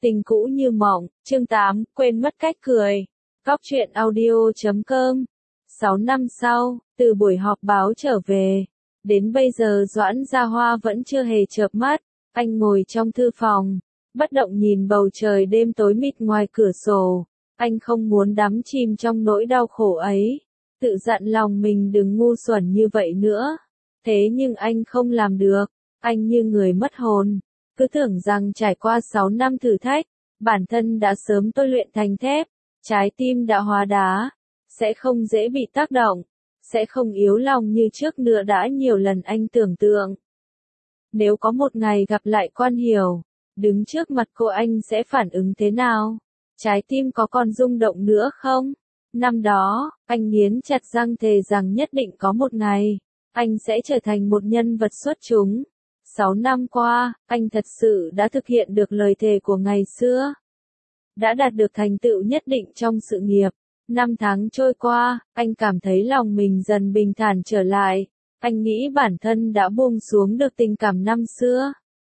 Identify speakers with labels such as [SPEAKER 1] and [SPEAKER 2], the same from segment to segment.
[SPEAKER 1] Tình cũ như mộng, chương 8, quên mất cách cười. Góc truyện audio.com. 6 năm sau, từ buổi họp báo trở về, đến bây giờ Doãn Gia Hoa vẫn chưa hề chợp mắt. Anh ngồi trong thư phòng, bất động nhìn bầu trời đêm tối mịt ngoài cửa sổ. Anh không muốn đắm chìm trong nỗi đau khổ ấy, tự dặn lòng mình đừng ngu xuẩn như vậy nữa. Thế nhưng anh không làm được, anh như người mất hồn. Cứ tưởng rằng trải qua 6 năm thử thách, bản thân đã sớm tôi luyện thành thép, trái tim đã hóa đá, sẽ không dễ bị tác động, sẽ không yếu lòng như trước nữa đã nhiều lần anh tưởng tượng. Nếu có một ngày gặp lại Quan Hiểu, đứng trước mặt cô anh sẽ phản ứng thế nào? Trái tim có còn rung động nữa không? Năm đó, anh nghiến chặt răng thề rằng nhất định có một ngày, anh sẽ trở thành một nhân vật xuất chúng. 6 năm qua, anh thật sự đã thực hiện được lời thề của ngày xưa. Đã đạt được thành tựu nhất định trong sự nghiệp. 5 tháng trôi qua, anh cảm thấy lòng mình dần bình thản trở lại. Anh nghĩ bản thân đã buông xuống được tình cảm năm xưa.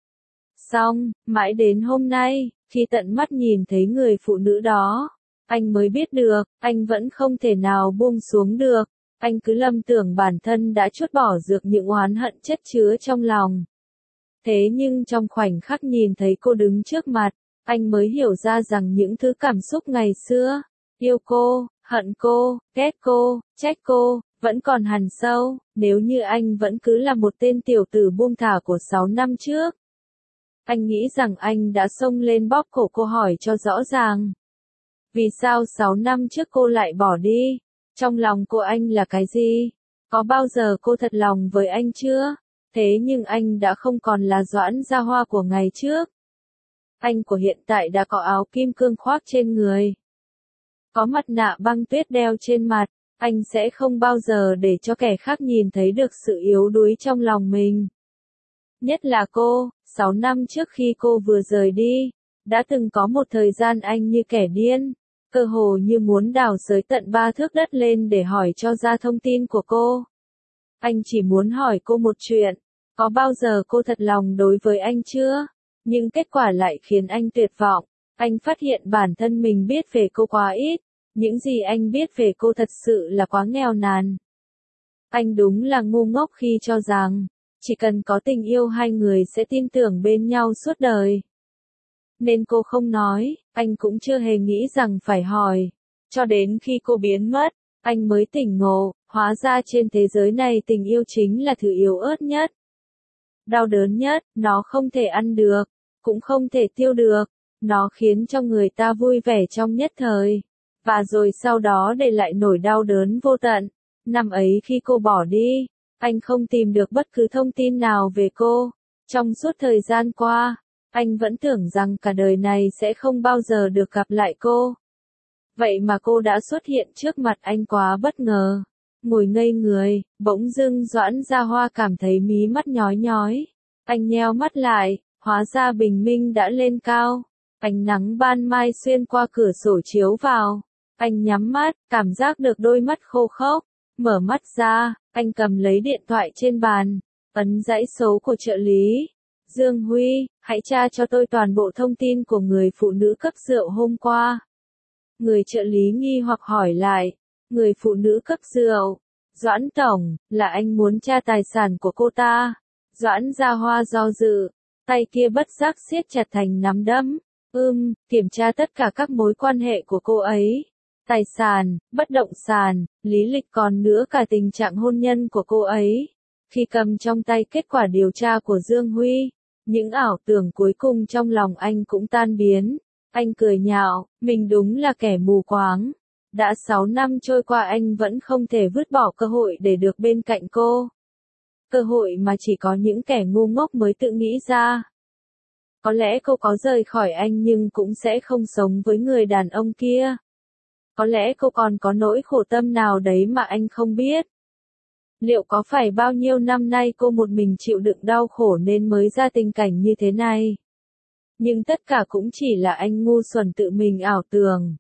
[SPEAKER 1] Xong, mãi đến hôm nay, khi tận mắt nhìn thấy người phụ nữ đó, anh mới biết được, anh vẫn không thể nào buông xuống được. Anh cứ lầm tưởng bản thân đã trút bỏ dược những oán hận chất chứa trong lòng. Thế nhưng trong khoảnh khắc nhìn thấy cô đứng trước mặt, anh mới hiểu ra rằng những thứ cảm xúc ngày xưa, yêu cô, hận cô, ghét cô, trách cô, vẫn còn hằn sâu, nếu như anh vẫn cứ là một tên tiểu tử buông thả của 6 năm trước. Anh nghĩ rằng anh đã xông lên bóp cổ cô hỏi cho rõ ràng. Vì sao 6 năm trước cô lại bỏ đi? Trong lòng cô anh là cái gì? Có bao giờ cô thật lòng với anh chưa? Thế nhưng anh đã không còn là Doãn Gia Hoa của ngày trước. Anh của hiện tại đã có áo kim cương khoác trên người, có mặt nạ băng tuyết đeo trên mặt. Anh sẽ không bao giờ để cho kẻ khác nhìn thấy được sự yếu đuối trong lòng mình. Nhất là cô, 6 năm trước khi cô vừa rời đi, đã từng có một thời gian anh như kẻ điên, cơ hồ như muốn đào xới tận 3 thước đất lên để hỏi cho ra thông tin của cô. Anh chỉ muốn hỏi cô một chuyện, có bao giờ cô thật lòng đối với anh chưa? Nhưng kết quả lại khiến anh tuyệt vọng. Anh phát hiện bản thân mình biết về cô quá ít, những gì anh biết về cô thật sự là quá nghèo nàn. Anh đúng là ngu ngốc khi cho rằng, chỉ cần có tình yêu hai người sẽ tin tưởng bên nhau suốt đời. Nên cô không nói, anh cũng chưa hề nghĩ rằng phải hỏi. Cho đến khi cô biến mất, anh mới tỉnh ngộ, hóa ra trên thế giới này tình yêu chính là thứ yếu ớt nhất. Đau đớn nhất, nó không thể ăn được, cũng không thể tiêu được, nó khiến cho người ta vui vẻ trong nhất thời, và rồi sau đó để lại nỗi đau đớn vô tận. Năm ấy khi cô bỏ đi, anh không tìm được bất cứ thông tin nào về cô. Trong suốt thời gian qua, anh vẫn tưởng rằng cả đời này sẽ không bao giờ được gặp lại cô. Vậy mà cô đã xuất hiện trước mặt anh quá bất ngờ. Ngồi ngây người, bỗng dưng Doãn Gia Hoa cảm thấy mí mắt nhói nhói. Anh nheo mắt lại, hóa ra bình minh đã lên cao. Ánh nắng ban mai xuyên qua cửa sổ chiếu vào. Anh nhắm mắt, cảm giác được đôi mắt khô khốc. Mở mắt ra, anh cầm lấy điện thoại trên bàn, ấn dãy số của trợ lý. Dương Huy, hãy tra cho tôi toàn bộ thông tin của người phụ nữ cấp rượu hôm qua. Người trợ lý nghi hoặc hỏi lại, người phụ nữ cấp rượu, Doãn Tổng, là anh muốn tra tài sản của cô ta. Doãn Gia Hoa do dự, tay kia bất giác siết chặt thành nắm đấm. Kiểm tra tất cả các mối quan hệ của cô ấy. Tài sản, bất động sản, lý lịch còn nữa cả tình trạng hôn nhân của cô ấy. Khi cầm trong tay kết quả điều tra của Dương Huy, những ảo tưởng cuối cùng trong lòng anh cũng tan biến. Anh cười nhạo, mình đúng là kẻ mù quáng. Đã 6 năm trôi qua anh vẫn không thể vứt bỏ cơ hội để được bên cạnh cô. Cơ hội mà chỉ có những kẻ ngu ngốc mới tự nghĩ ra. Có lẽ cô có rời khỏi anh nhưng cũng sẽ không sống với người đàn ông kia. Có lẽ cô còn có nỗi khổ tâm nào đấy mà anh không biết. Liệu có phải bao nhiêu năm nay cô một mình chịu đựng đau khổ nên mới ra tình cảnh như thế này? Nhưng tất cả cũng chỉ là anh ngu xuẩn tự mình ảo tưởng.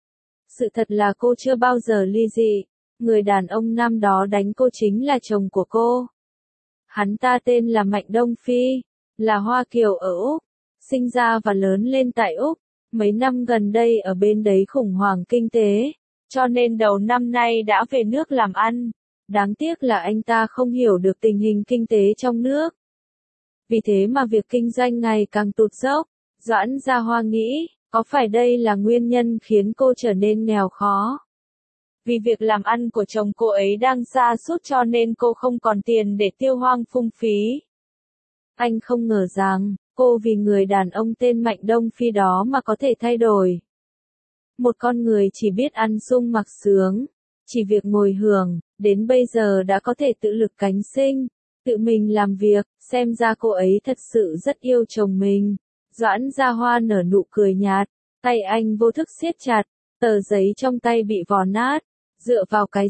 [SPEAKER 1] Sự thật là cô chưa bao giờ ly dị. Người đàn ông năm đó đánh cô chính là chồng của cô. Hắn ta tên là Mạnh Đông Phi, là Hoa Kiều ở Úc. sinh ra và lớn lên tại Úc, mấy năm gần đây ở bên đấy khủng hoảng kinh tế, cho nên đầu năm nay đã về nước làm ăn. Đáng tiếc là anh ta không hiểu được tình hình kinh tế trong nước. Vì thế mà việc kinh doanh ngày càng tụt dốc. Doãn Gia Hoa nghĩ, có phải đây là nguyên nhân khiến cô trở nên nghèo khó? Vì việc làm ăn của chồng cô ấy đang sa sút cho nên cô không còn tiền để tiêu hoang phung phí. Anh không ngờ rằng, cô vì người đàn ông tên Mạnh Đông Phi đó mà có thể thay đổi. Một con người chỉ biết ăn sung mặc sướng, chỉ việc ngồi hưởng, đến bây giờ đã có thể tự lực cánh sinh, tự mình làm việc, xem ra cô ấy thật sự rất yêu chồng mình. Doãn Gia Hoa nở nụ cười nhạt, tay anh vô thức siết chặt, tờ giấy trong tay bị vò nát. Dựa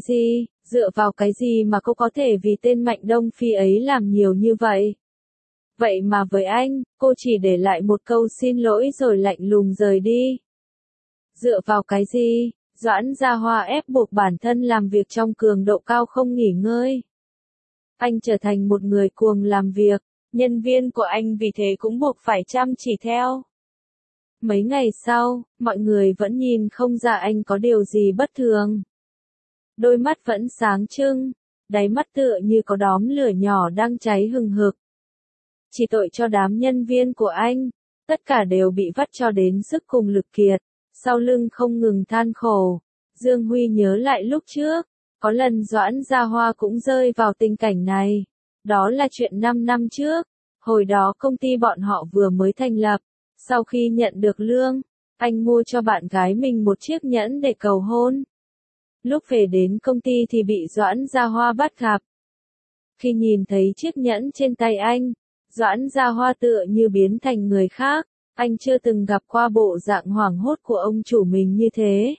[SPEAKER 1] vào cái gì mà cô có thể vì tên Mạnh Đông Phi ấy làm nhiều như vậy? Vậy mà với anh, cô chỉ để lại một câu xin lỗi rồi lạnh lùng rời đi. Dựa vào cái gì? Doãn Gia Hoa ép buộc bản thân làm việc trong cường độ cao không nghỉ ngơi. Anh trở thành một người cuồng làm việc, nhân viên của anh vì thế cũng buộc phải chăm chỉ theo. Mấy ngày sau, mọi người vẫn nhìn không ra anh có điều gì bất thường. Đôi mắt vẫn sáng trưng, đáy mắt tựa như có đốm lửa nhỏ đang cháy hừng hực. Chỉ tội cho đám nhân viên của anh, tất cả đều bị vắt cho đến sức cùng lực kiệt, sau lưng không ngừng than khổ. Dương Huy nhớ lại lúc trước, có lần Doãn Gia Hoa cũng rơi vào tình cảnh này. Đó là chuyện 5 năm trước, hồi đó công ty bọn họ vừa mới thành lập. Sau khi nhận được lương, anh mua cho bạn gái mình một chiếc nhẫn để cầu hôn. Lúc về đến công ty thì bị Doãn Gia Hoa bắt gặp. Khi nhìn thấy chiếc nhẫn trên tay anh, Doãn Gia Hoa tựa như biến thành người khác, anh chưa từng gặp qua bộ dạng hoảng hốt của ông chủ mình như thế.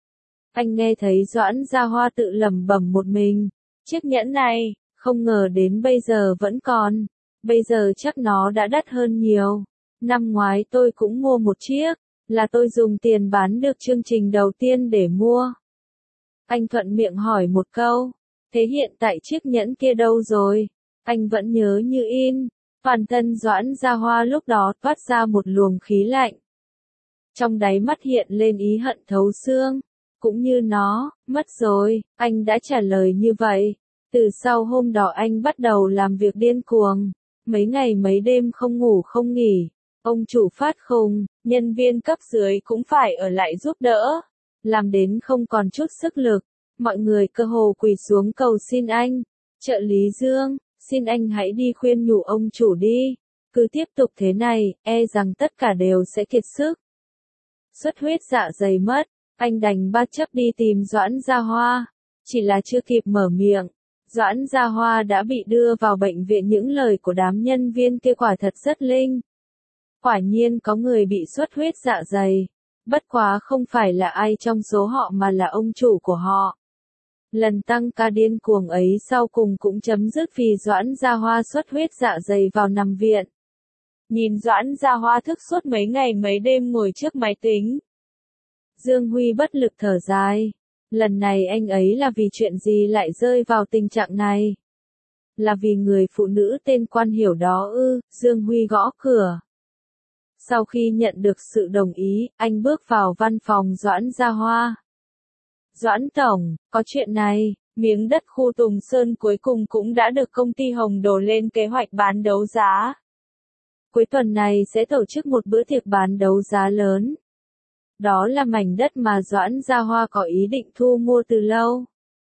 [SPEAKER 1] Anh nghe thấy Doãn Gia Hoa tự lẩm bẩm một mình, chiếc nhẫn này, không ngờ đến bây giờ vẫn còn, bây giờ chắc nó đã đắt hơn nhiều. Năm ngoái tôi cũng mua một chiếc, là tôi dùng tiền bán được chương trình đầu tiên để mua. Anh thuận miệng hỏi một câu, thế hiện tại chiếc nhẫn kia đâu rồi? Anh vẫn nhớ như in, toàn thân Doãn Gia Hoa lúc đó toát ra một luồng khí lạnh. Trong đáy mắt hiện lên ý hận thấu xương, cũng như nó, mất rồi, anh đã trả lời như vậy. Từ sau hôm đó anh bắt đầu làm việc điên cuồng, mấy ngày mấy đêm không ngủ không nghỉ. Ông chủ phát khùng, nhân viên cấp dưới cũng phải ở lại giúp đỡ, làm đến không còn chút sức lực, mọi người cơ hồ quỳ xuống cầu xin anh. Trợ lý Dương, xin anh hãy đi khuyên nhủ ông chủ đi, cứ tiếp tục thế này, e rằng tất cả đều sẽ kiệt sức. Xuất huyết dạ dày mất, anh đành bất chấp đi tìm Doãn Gia Hoa, chỉ là chưa kịp mở miệng, Doãn Gia Hoa đã bị đưa vào bệnh viện. Những lời của đám nhân viên kia quả thật rất linh. Quả nhiên có người bị xuất huyết dạ dày, bất quá không phải là ai trong số họ mà là ông chủ của họ. Lần tăng ca điên cuồng ấy sau cùng cũng chấm dứt vì Doãn Gia Hoa xuất huyết dạ dày vào nằm viện. Nhìn Doãn Gia Hoa thức suốt mấy ngày mấy đêm ngồi trước máy tính, Dương Huy bất lực thở dài. Lần này anh ấy là vì chuyện gì lại rơi vào tình trạng này? Là vì người phụ nữ tên Quan Hiểu đó ư? Dương Huy gõ cửa. Sau khi nhận được sự đồng ý, anh bước vào văn phòng Doãn Gia Hoa. Doãn Tổng, có chuyện này, miếng đất khu Tùng Sơn cuối cùng cũng đã được công ty Hồng Đồ lên kế hoạch bán đấu giá. Cuối tuần này sẽ tổ chức một bữa tiệc bán đấu giá lớn. Đó là mảnh đất mà Doãn Gia Hoa có ý định thu mua từ lâu.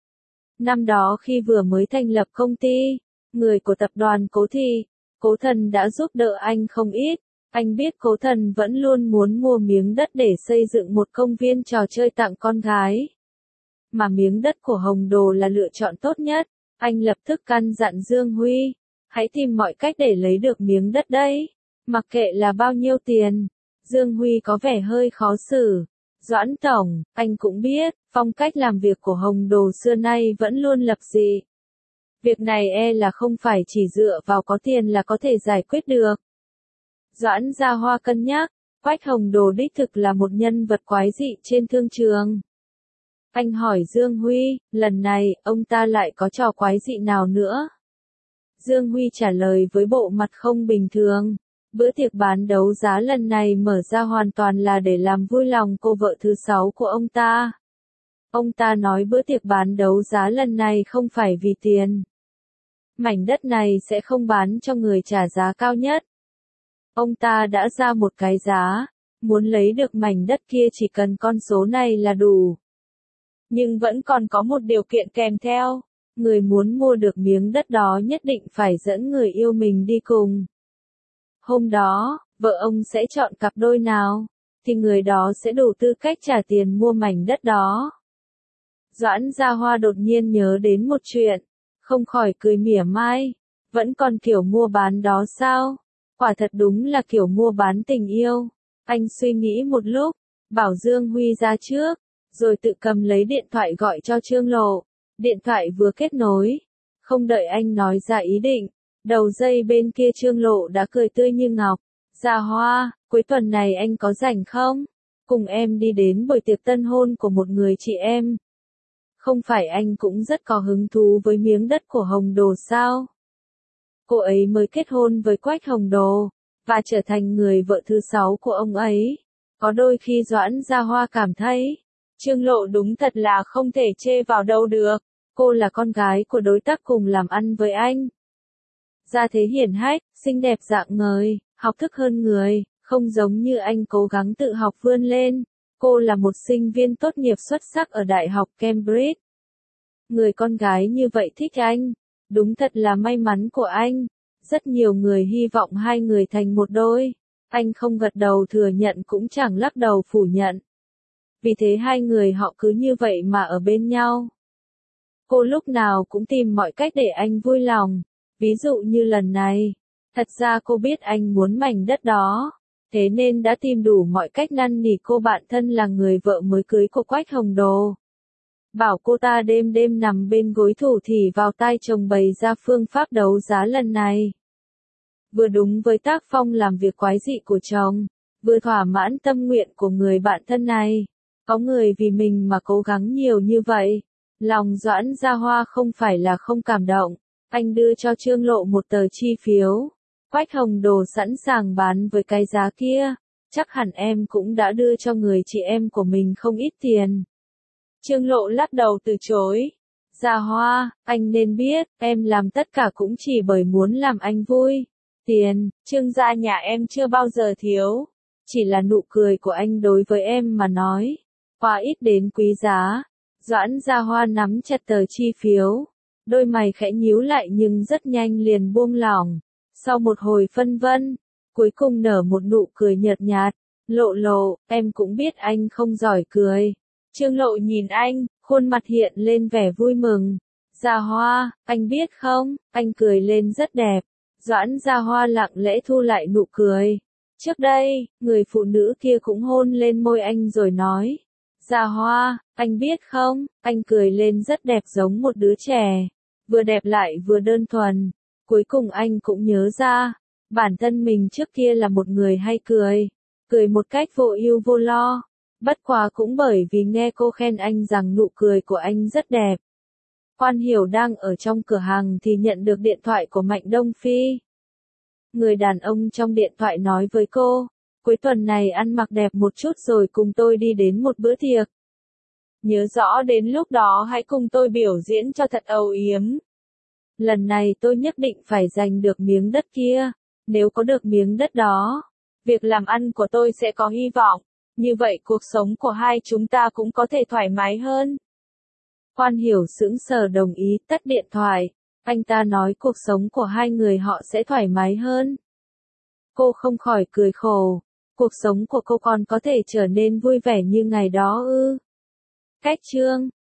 [SPEAKER 1] Năm đó khi vừa mới thành lập công ty, người của tập đoàn Cố Thần đã giúp đỡ anh không ít. Anh biết Cố Thần vẫn luôn muốn mua miếng đất để xây dựng một công viên trò chơi tặng con gái. Mà miếng đất của Hồng Đồ là lựa chọn tốt nhất. Anh lập tức căn dặn Dương Huy, hãy tìm mọi cách để lấy được miếng đất đấy. Mặc kệ là bao nhiêu tiền. Dương Huy có vẻ hơi khó xử. Doãn Tổng, anh cũng biết, phong cách làm việc của Hồng Đồ xưa nay vẫn luôn lập dị. Việc này e là không phải chỉ dựa vào có tiền là có thể giải quyết được. Doãn Gia Hoa cân nhắc, Quách Hồng Đồ đích thực là một nhân vật quái dị trên thương trường. Anh hỏi Dương Huy, lần này, ông ta lại có trò quái dị nào nữa? Dương Huy trả lời với bộ mặt không bình thường. Bữa tiệc bán đấu giá lần này mở ra hoàn toàn là để làm vui lòng cô vợ thứ 6 của ông ta. Ông ta nói bữa tiệc bán đấu giá lần này không phải vì tiền. Mảnh đất này sẽ không bán cho người trả giá cao nhất. Ông ta đã ra một cái giá, muốn lấy được mảnh đất kia chỉ cần con số này là đủ. Nhưng vẫn còn có một điều kiện kèm theo, người muốn mua được miếng đất đó nhất định phải dẫn người yêu mình đi cùng. Hôm đó, vợ ông sẽ chọn cặp đôi nào, thì người đó sẽ đủ tư cách trả tiền mua mảnh đất đó. Doãn Gia Hoa đột nhiên nhớ đến một chuyện, không khỏi cười mỉa mai, vẫn còn kiểu mua bán đó sao? Quả thật đúng là kiểu mua bán tình yêu. Anh suy nghĩ một lúc, bảo Dương Huy ra trước, rồi tự cầm lấy điện thoại gọi cho Trương Lộ. Điện thoại vừa kết nối, không đợi anh nói ra ý định, đầu dây bên kia Trương Lộ đã cười tươi như ngọc. Gia Hoa, cuối tuần này anh có rảnh không? Cùng em đi đến buổi tiệc tân hôn của một người chị em. Không phải anh cũng rất có hứng thú với miếng đất của Hồng Đồ sao? Cô ấy mới kết hôn với Quách Hồng Đồ, và trở thành người vợ thứ 6 của ông ấy. Có đôi khi Doãn Gia Hoa cảm thấy, Trương Lộ đúng thật là không thể chê vào đâu được. Cô là con gái của đối tác cùng làm ăn với anh. Gia thế hiển hách, xinh đẹp rạng ngời, học thức hơn người, không giống như anh cố gắng tự học vươn lên. Cô là một sinh viên tốt nghiệp xuất sắc ở Đại học Cambridge. Người con gái như vậy thích anh, đúng thật là may mắn của anh. Rất nhiều người hy vọng hai người thành một đôi. Anh không gật đầu thừa nhận cũng chẳng lắc đầu phủ nhận. Vì thế hai người họ cứ như vậy mà ở bên nhau. Cô lúc nào cũng tìm mọi cách để anh vui lòng. Ví dụ như lần này, thật ra cô biết anh muốn mảnh đất đó. Thế nên đã tìm đủ mọi cách năn nỉ cô bạn thân là người vợ mới cưới của Quách Hồng Đồ. Bảo cô ta đêm đêm nằm bên gối thủ thỉ vào tai chồng bày ra phương pháp đấu giá lần này. Vừa đúng với tác phong làm việc quái dị của chồng, vừa thỏa mãn tâm nguyện của người bạn thân này. Có người vì mình mà cố gắng nhiều như vậy. Lòng Doãn Gia Hoa không phải là không cảm động. Anh đưa cho Trương Lộ một tờ chi phiếu. Quách Hồng Đồ sẵn sàng bán với cái giá kia. Chắc hẳn em cũng đã đưa cho người chị em của mình không ít tiền. Trương Lộ lắc đầu từ chối. Gia Hoa, anh nên biết, em làm tất cả cũng chỉ bởi muốn làm anh vui. Tiền, Trương gia nhà em chưa bao giờ thiếu. Chỉ là nụ cười của anh đối với em mà nói. Quá ít đến quý giá. Doãn Gia Hoa nắm chặt tờ chi phiếu. Đôi mày khẽ nhíu lại nhưng rất nhanh liền buông lỏng. Sau một hồi phân vân, cuối cùng nở một nụ cười nhợt nhạt. Lộ Lộ, em cũng biết anh không giỏi cười. Trương Lộ nhìn anh, khuôn mặt hiện lên vẻ vui mừng. Gia Hoa, anh biết không, anh cười lên rất đẹp. Doãn Gia Hoa lặng lẽ thu lại nụ cười. Trước đây, người phụ nữ kia cũng hôn lên môi anh rồi nói. Gia Hoa, anh biết không, anh cười lên rất đẹp giống một đứa trẻ. Vừa đẹp lại vừa đơn thuần. Cuối cùng anh cũng nhớ ra, bản thân mình trước kia là một người hay cười. Cười một cách vô ưu vô lo. Bất quá cũng bởi vì nghe cô khen anh rằng nụ cười của anh rất đẹp. Quan Hiểu đang ở trong cửa hàng thì nhận được điện thoại của Mạnh Đông Phi. Người đàn ông trong điện thoại nói với cô, cuối tuần này ăn mặc đẹp một chút rồi cùng tôi đi đến một bữa tiệc. Nhớ rõ đến lúc đó hãy cùng tôi biểu diễn cho thật âu yếm. Lần này tôi nhất định phải giành được miếng đất kia. Nếu có được miếng đất đó, việc làm ăn của tôi sẽ có hy vọng. Như vậy cuộc sống của hai chúng ta cũng có thể thoải mái hơn. Quan Hiểu sững sờ đồng ý tắt điện thoại. Anh ta nói cuộc sống của hai người họ sẽ thoải mái hơn. Cô không khỏi cười khổ. Cuộc sống của cô còn có thể trở nên vui vẻ như ngày đó ư? Cách chương